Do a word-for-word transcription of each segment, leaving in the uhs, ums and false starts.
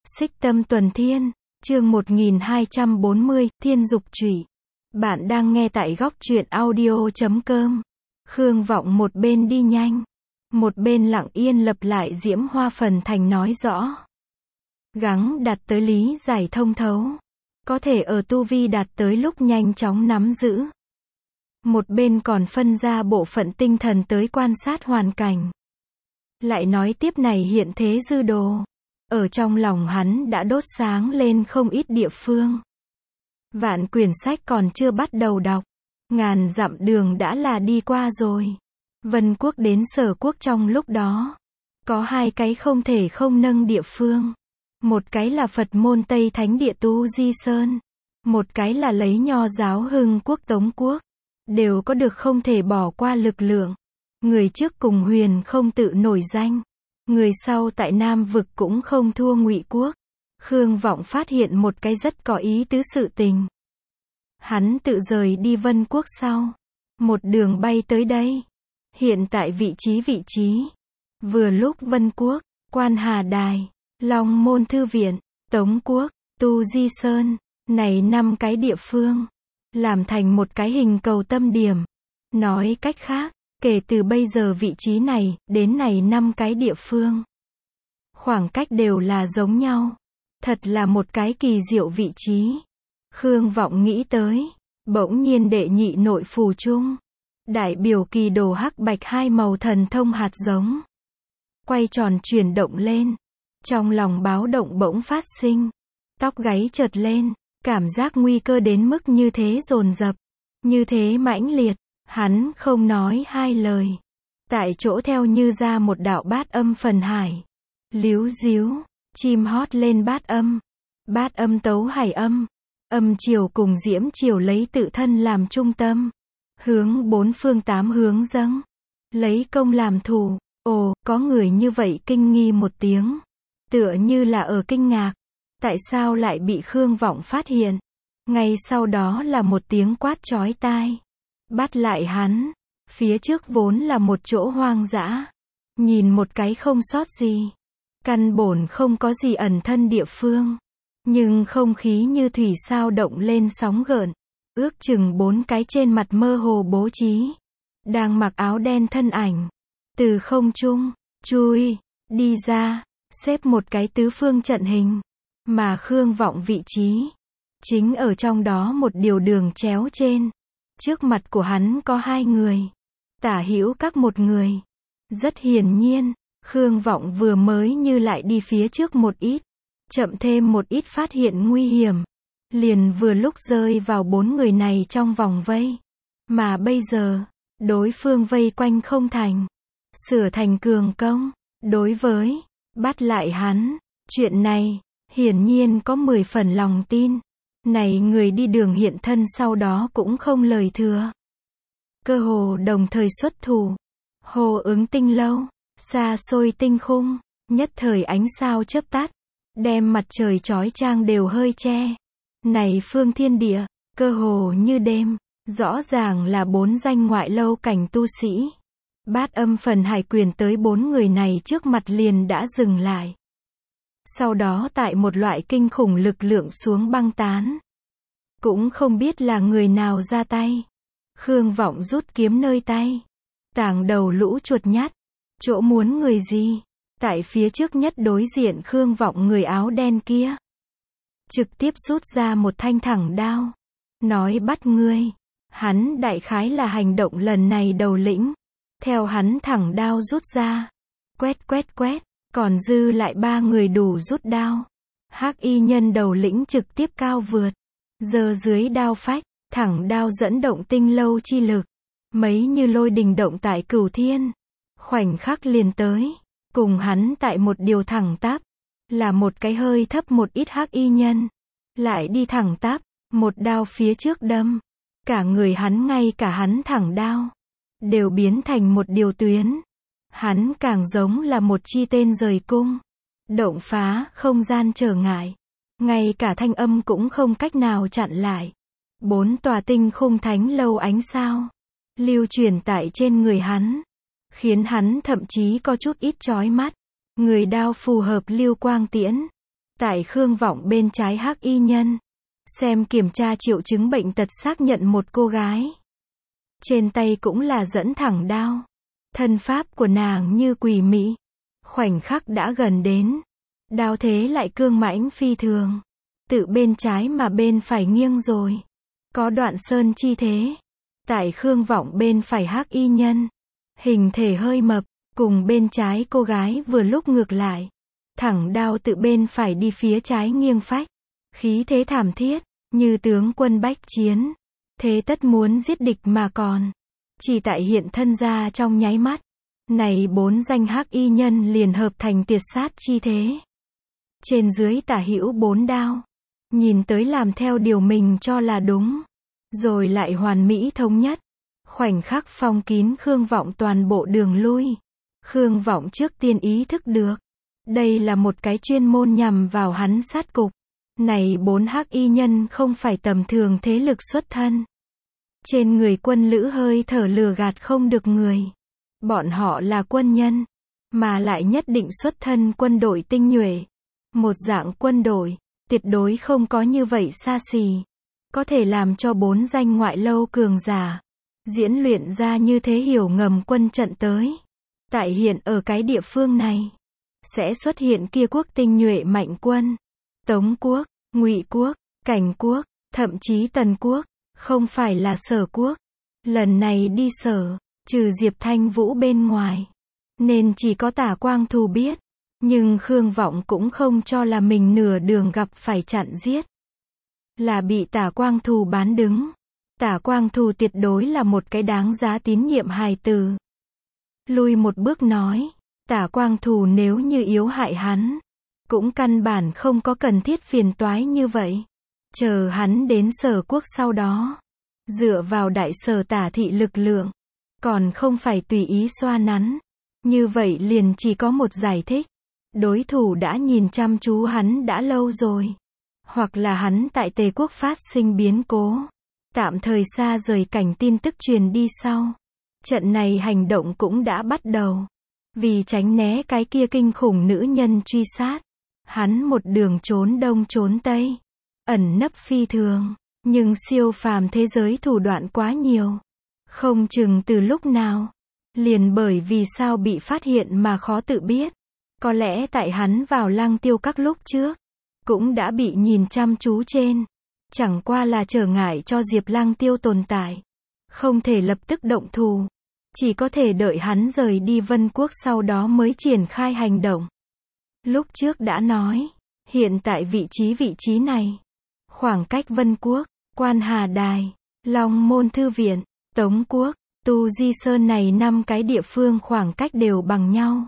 Xích Tâm Tuần Thiên, chương một nghìn hai trăm bốn mươi, Thiên Dục Chủy. Bạn đang nghe tại góc truyện audio chấm com. Khương Vọng một bên đi nhanh, một bên lặng yên lặp lại Diễm Hoa phần thành nói rõ. Gắng đạt tới lý giải thông thấu, có thể ở tu vi đạt tới lúc nhanh chóng nắm giữ. Một bên còn phân ra bộ phận tinh thần tới quan sát hoàn cảnh. Lại nói tiếp này hiện thế dư đồ. Ở trong lòng hắn đã đốt sáng lên không ít địa phương. Vạn quyển sách còn chưa bắt đầu đọc. Ngàn dặm đường đã là đi qua rồi. Vân quốc đến Sở quốc trong lúc đó. Có hai cái không thể không nâng địa phương. Một cái là Phật môn Tây Thánh địa Tu Di Sơn. Một cái là lấy Nho giáo Hưng quốc Tống quốc. Đều có được không thể bỏ qua lực lượng. Người trước cùng Huyền không tự nổi danh. Người sau tại Nam vực cũng không thua Ngụy quốc. Khương Vọng phát hiện một cái rất có ý tứ sự tình. Hắn tự rời đi Vân quốc sau. Một đường bay tới đây. Hiện tại vị trí vị trí. Vừa lúc Vân quốc, Quan Hà Đài, Long Môn Thư Viện, Tống quốc, Tu Di Sơn. Này năm cái địa phương. Làm thành một cái hình cầu tâm điểm. Nói cách khác. Kể từ bây giờ vị trí này, đến này năm cái địa phương. Khoảng cách đều là giống nhau. Thật là một cái kỳ diệu vị trí. Khương Vọng nghĩ tới. Bỗng nhiên đệ nhị nội phù chung. Đại biểu kỳ đồ hắc bạch hai màu thần thông hạt giống. Quay tròn chuyển động lên. Trong lòng báo động bỗng phát sinh. Tóc gáy chợt lên. Cảm giác nguy cơ đến mức như thế dồn dập. Như thế mãnh liệt. Hắn không nói hai lời. Tại chỗ theo như ra một đạo bát âm phần hải. Líu díu, chim hót lên bát âm. Bát âm tấu hải âm. Âm chiều cùng diễm chiều lấy tự thân làm trung tâm. Hướng bốn phương tám hướng dâng. Lấy công làm thủ. Ồ, có người như vậy kinh nghi một tiếng. Tựa như là ở kinh ngạc. Tại sao lại bị Khương Vọng phát hiện? Ngay sau đó là một tiếng quát chói tai. Bắt lại hắn. Phía trước vốn là một chỗ hoang dã. Nhìn một cái không sót gì. Căn bổn không có gì ẩn thân địa phương. Nhưng không khí như thủy sao động lên sóng gợn. Ước chừng bốn cái trên mặt mơ hồ bố trí. Đang mặc áo đen thân ảnh. Từ không trung, chui, đi ra. Xếp một cái tứ phương trận hình. Mà Khương Vọng vị trí. Chính ở trong đó một điều đường chéo trên. Trước mặt của hắn có hai người. Tả hữu các một người. Rất hiển nhiên, Khương Vọng vừa mới như lại đi phía trước một ít. Chậm thêm một ít phát hiện nguy hiểm. Liền vừa lúc rơi vào bốn người này trong vòng vây. Mà bây giờ, đối phương vây quanh không thành. Sửa thành cường công. Đối với, bắt lại hắn. Chuyện này, hiển nhiên có mười phần lòng tin. Này người đi đường hiện thân sau đó cũng không lời thừa. Cơ hồ đồng thời xuất thủ. Hồ ứng tinh lâu, xa xôi tinh khung, nhất thời ánh sao chớp tắt. Đem mặt trời chói chang đều hơi che. Này phương thiên địa, cơ hồ như đêm, rõ ràng là bốn danh ngoại lâu cảnh tu sĩ. Bát âm phần hải quyền tới bốn người này trước mặt liền đã dừng lại. Sau đó tại một loại kinh khủng lực lượng xuống băng tán. Cũng không biết là người nào ra tay. Khương Vọng rút kiếm nơi tay. Tảng đầu lũ chuột nhắt. Chỗ muốn người gì? Tại phía trước nhất đối diện Khương Vọng người áo đen kia. Trực tiếp rút ra một thanh thẳng đao. Nói bắt ngươi. Hắn đại khái là hành động lần này đầu lĩnh. Theo hắn thẳng đao rút ra. Quét quét quét. Còn dư lại ba người đủ rút đao. Hắc y nhân đầu lĩnh trực tiếp cao vượt. Giơ dưới đao phách, thẳng đao dẫn động tinh lâu chi lực. Mấy như lôi đình động tại cửu thiên. Khoảnh khắc liền tới. Cùng hắn tại một điều thẳng tắp. Là một cái hơi thấp một ít hắc y nhân. Lại đi thẳng tắp, một đao phía trước đâm. Cả người hắn ngay cả hắn thẳng đao. Đều biến thành một điều tuyến. Hắn càng giống là một chi tên rời cung. Động phá, không gian trở ngại. Ngay cả thanh âm cũng không cách nào chặn lại. Bốn tòa tinh khung thánh lâu ánh sao. Lưu truyền tại trên người hắn. Khiến hắn thậm chí có chút ít chói mắt. Người đao phù hợp lưu quang tiễn. Tại Khương Vọng bên trái hắc y nhân. Xem kiểm tra triệu chứng bệnh tật xác nhận một cô gái. Trên tay cũng là dẫn thẳng đao. Thân pháp của nàng như quỷ mị. Khoảnh khắc đã gần đến. Đao thế lại cương mãnh phi thường. Tự bên trái mà bên phải nghiêng rồi. Có đoạn sơn chi thế. Tại Khương Vọng bên phải hắc y nhân. Hình thể hơi mập. Cùng bên trái cô gái vừa lúc ngược lại. Thẳng đao tự bên phải đi phía trái nghiêng phách. Khí thế thảm thiết. Như tướng quân bách chiến. Thế tất muốn giết địch mà còn. Chỉ tại hiện thân ra trong nháy mắt. Này bốn danh hắc y nhân liền hợp thành tiệt sát chi thế. Trên dưới tả hữu bốn đao. Nhìn tới làm theo điều mình cho là đúng. Rồi lại hoàn mỹ thống nhất. Khoảnh khắc phong kín Khương Vọng toàn bộ đường lui. Khương Vọng trước tiên ý thức được. Đây là một cái chuyên môn nhằm vào hắn sát cục. Này bốn hắc y nhân không phải tầm thường thế lực xuất thân. Trên người quân lữ hơi thở lừa gạt không được người. Bọn họ là quân nhân. Mà lại nhất định xuất thân quân đội tinh nhuệ. Một dạng quân đội. Tuyệt đối không có như vậy xa xỉ. Có thể làm cho bốn danh ngoại lâu cường giả. Diễn luyện ra như thế hiểu ngầm quân trận tới. Tại hiện ở cái địa phương này. Sẽ xuất hiện kia quốc tinh nhuệ mạnh quân. Tống quốc, Ngụy quốc, Cảnh quốc, thậm chí Tần quốc. Không phải là Sở quốc. Lần này đi Sở, trừ Diệp Thanh Vũ bên ngoài. Nên chỉ có Tả Quang Thù biết. Nhưng Khương Vọng cũng không cho là mình nửa đường gặp phải chặn giết. Là bị Tả Quang Thù bán đứng. Tả Quang Thù tuyệt đối là một cái đáng giá tín nhiệm hài tử. Lui một bước nói. Tả Quang Thù nếu như yếu hại hắn. Cũng căn bản không có cần thiết phiền toái như vậy. Chờ hắn đến Sở quốc sau đó. Dựa vào đại sở Tả thị lực lượng. Còn không phải tùy ý xoa nắn. Như vậy liền chỉ có một giải thích. Đối thủ đã nhìn chăm chú hắn đã lâu rồi. Hoặc là hắn tại Tề quốc phát sinh biến cố. Tạm thời xa rời cảnh tin tức truyền đi sau. Trận này hành động cũng đã bắt đầu. Vì tránh né cái kia kinh khủng nữ nhân truy sát. Hắn một đường trốn đông trốn tây. Ẩn nấp phi thường. Nhưng siêu phàm thế giới thủ đoạn quá nhiều. Không chừng từ lúc nào. Liền bởi vì sao bị phát hiện mà khó tự biết. Có lẽ tại hắn vào Lăng Tiêu các lúc trước. Cũng đã bị nhìn chăm chú trên. Chẳng qua là trở ngại cho Diệp Lăng Tiêu tồn tại. Không thể lập tức động thủ. Chỉ có thể đợi hắn rời đi Vân Quốc sau đó mới triển khai hành động. Lúc trước đã nói. Hiện tại vị trí vị trí này. Khoảng cách Vân Quốc, Quan Hà Đài, Long Môn Thư Viện, Tống Quốc, Tu Di Sơn này năm cái địa phương khoảng cách đều bằng nhau.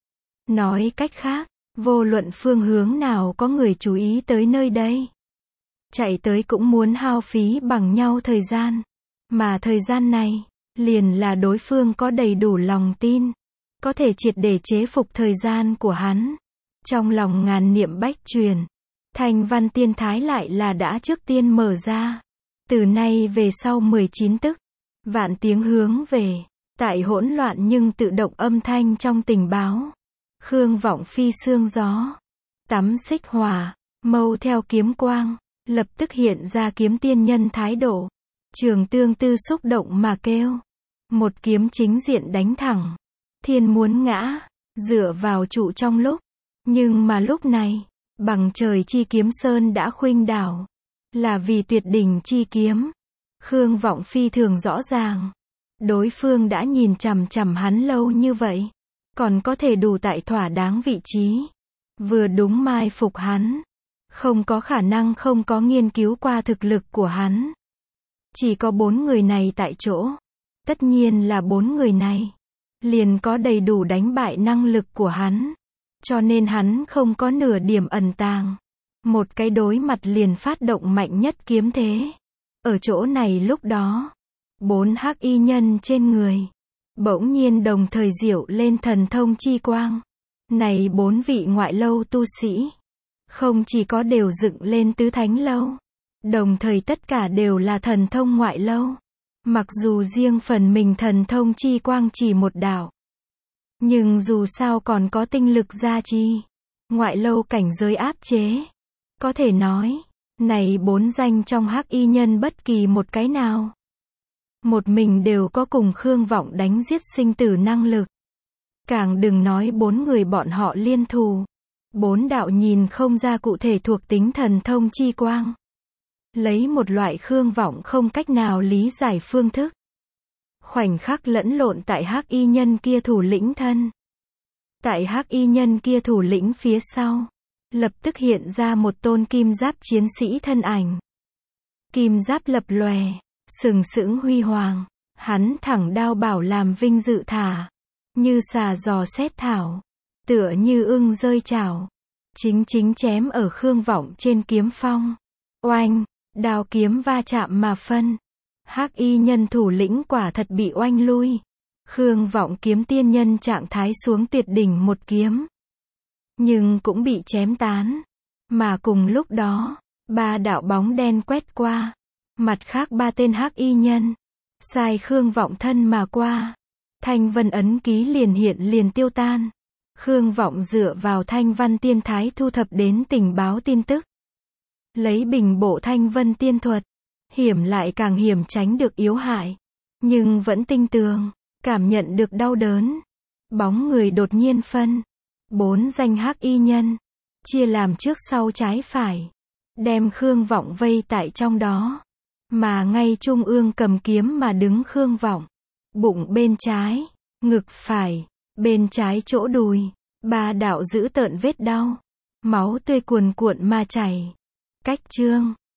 Nói cách khác, vô luận phương hướng nào có người chú ý tới nơi đây. Chạy tới cũng muốn hao phí bằng nhau thời gian. Mà thời gian này, liền là đối phương có đầy đủ lòng tin. Có thể triệt để chế phục thời gian của hắn. Trong lòng ngàn niệm bách truyền. Thanh văn tiên thái lại là đã trước tiên mở ra. Từ nay về sau mười chín tức. Vạn tiếng hướng về. Tại hỗn loạn nhưng tự động âm thanh trong tình báo. Khương Vọng phi sương gió. Tắm xích hỏa. Mâu theo kiếm quang. Lập tức hiện ra kiếm tiên nhân thái độ. Trường tương tư xúc động mà kêu. Một kiếm chính diện đánh thẳng. Thiên muốn ngã. Dựa vào trụ trong lúc. Nhưng mà lúc này. Bằng trời chi kiếm sơn đã khuynh đảo. Là vì tuyệt đỉnh chi kiếm. Khương Vọng phi thường rõ ràng. Đối phương đã nhìn chằm chằm hắn lâu như vậy. Còn có thể đủ tại thỏa đáng vị trí. Vừa đúng mai phục hắn. Không có khả năng không có nghiên cứu qua thực lực của hắn. Chỉ có bốn người này tại chỗ. Tất nhiên là bốn người này. Liền có đầy đủ đánh bại năng lực của hắn. Cho nên hắn không có nửa điểm ẩn tàng. Một cái đối mặt liền phát động mạnh nhất kiếm thế. Ở chỗ này lúc đó. Bốn hắc y nhân trên người. Bỗng nhiên đồng thời diệu lên thần thông chi quang. Này bốn vị ngoại lâu tu sĩ. Không chỉ có đều dựng lên tứ thánh lâu. Đồng thời tất cả đều là thần thông ngoại lâu. Mặc dù riêng phần mình thần thông chi quang chỉ một đạo. Nhưng dù sao còn có tinh lực gia chi. ngoại lâu cảnh giới áp chế. Có thể nói, này bốn danh trong hắc y nhân bất kỳ một cái nào. Một mình đều có cùng Khương Vọng đánh giết sinh tử năng lực. Càng đừng nói bốn người bọn họ liên thù. Bốn đạo nhìn không ra cụ thể thuộc tính thần thông chi quang. Lấy một loại Khương Vọng không cách nào lý giải phương thức. Khoảnh khắc lẫn lộn tại hắc y nhân kia thủ lĩnh thân. Tại hắc y nhân kia thủ lĩnh phía sau. Lập tức hiện ra một tôn kim giáp chiến sĩ thân ảnh. Kim giáp lập lòe, sừng sững huy hoàng. Hắn thẳng đao bảo làm vinh dự thả. Như xà giò xét thảo. Tựa như ưng rơi chảo. Chính chính chém ở Khương Vọng trên kiếm phong. Oanh, đao kiếm va chạm mà phân. Hắc y nhân thủ lĩnh quả thật bị oanh lui. Khương Vọng kiếm tiên nhân trạng thái xuống tuyệt đỉnh một kiếm. Nhưng cũng bị chém tán. Mà cùng lúc đó, ba đạo bóng đen quét qua. Mặt khác ba tên hắc y nhân. Sai Khương Vọng thân mà qua. Thanh vân ấn ký liền hiện liền tiêu tan. Khương Vọng dựa vào thanh văn tiên thái thu thập đến tình báo tin tức. Lấy bình bộ thanh vân tiên thuật. Hiểm lại càng hiểm tránh được yếu hại. Nhưng vẫn tinh tường. Cảm nhận được đau đớn. Bóng người đột nhiên phân. Bốn danh hắc y nhân. Chia làm trước sau trái phải. Đem Khương Vọng vây tại trong đó. Mà ngay trung ương cầm kiếm mà đứng Khương Vọng. Bụng bên trái. Ngực phải. Bên trái chỗ đùi. Ba đạo giữ tợn vết đau. Máu tươi cuồn cuộn mà chảy. Cách chương.